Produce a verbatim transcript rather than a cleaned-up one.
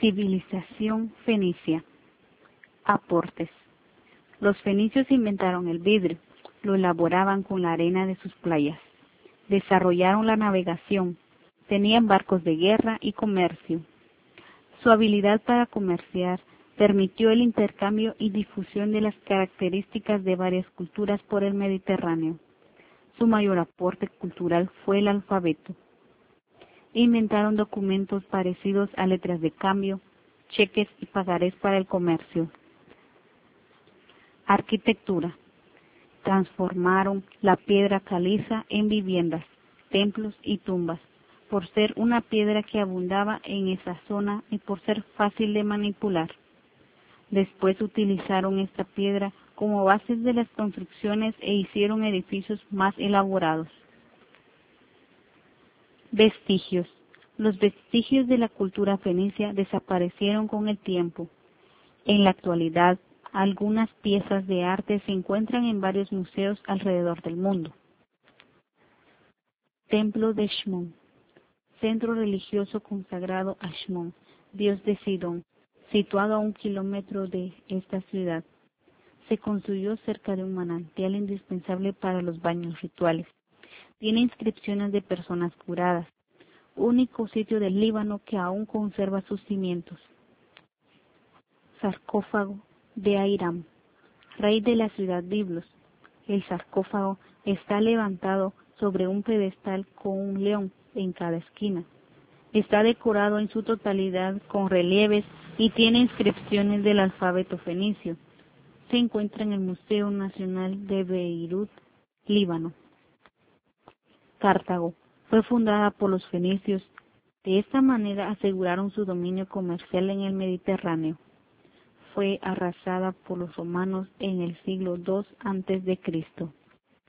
Civilización fenicia. Aportes. Los fenicios inventaron el vidrio, lo elaboraban con la arena de sus playas. Desarrollaron la navegación, tenían barcos de guerra y comercio. Su habilidad para comerciar permitió el intercambio y difusión de las características de varias culturas por el Mediterráneo. Su mayor aporte cultural fue el alfabeto. Inventaron documentos parecidos a letras de cambio, cheques y pagarés para el comercio. Arquitectura. Transformaron la piedra caliza en viviendas, templos y tumbas, por ser una piedra que abundaba en esa zona y por ser fácil de manipular. Después utilizaron esta piedra como bases de las construcciones e hicieron edificios más elaborados. Vestigios. Los vestigios de la cultura fenicia desaparecieron con el tiempo. En la actualidad, algunas piezas de arte se encuentran en varios museos alrededor del mundo. Templo de Shmón. Centro religioso consagrado a Shmón, dios de Sidón, situado a un kilómetro de esta ciudad. Se construyó cerca de un manantial indispensable para los baños rituales. Tiene inscripciones de personas curadas, único sitio del Líbano que aún conserva sus cimientos. Sarcófago de Airam, rey de la ciudad Biblos. El sarcófago está levantado sobre un pedestal con un león en cada esquina. Está decorado en su totalidad con relieves y tiene inscripciones del alfabeto fenicio. Se encuentra en el Museo Nacional de Beirut, Líbano. Cartago fue fundada por los fenicios. De esta manera aseguraron su dominio comercial en el Mediterráneo. Fue arrasada por los romanos en el siglo dos antes de Cristo.